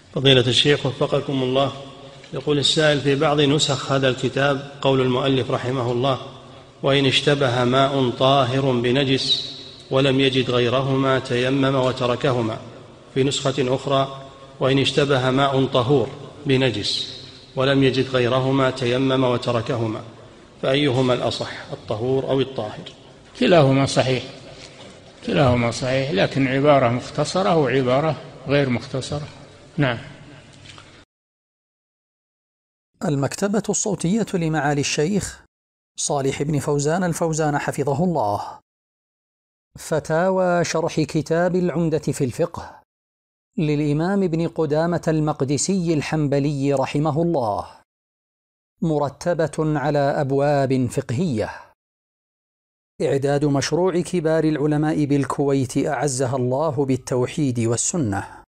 فضيلة الشيخ وفقكم الله، يقول السائل: في بعض نسخ هذا الكتاب قول المؤلف رحمه الله: وإن اشتبه ماء طاهر بنجس ولم يجد غيرهما تيمم وتركهما. في نسخة أخرى: وإن اشتبه ماء طهور بنجس ولم يجد غيرهما تيمم وتركهما. فأيهما الأصح، الطهور أو الطاهر؟ كلاهما صحيح، كلاهما صحيح، لكن عبارة مختصرة وعبارة غير مختصرة. نعم. المكتبة الصوتية لمعالي الشيخ صالح بن فوزان الفوزان حفظه الله. فتاوى شرح كتاب العمدة في الفقه للإمام ابن قدامة المقدسي الحنبلي رحمه الله، مرتبة على أبواب فقهية. إعداد مشروع كبار العلماء بالكويت أعزها الله بالتوحيد والسنة.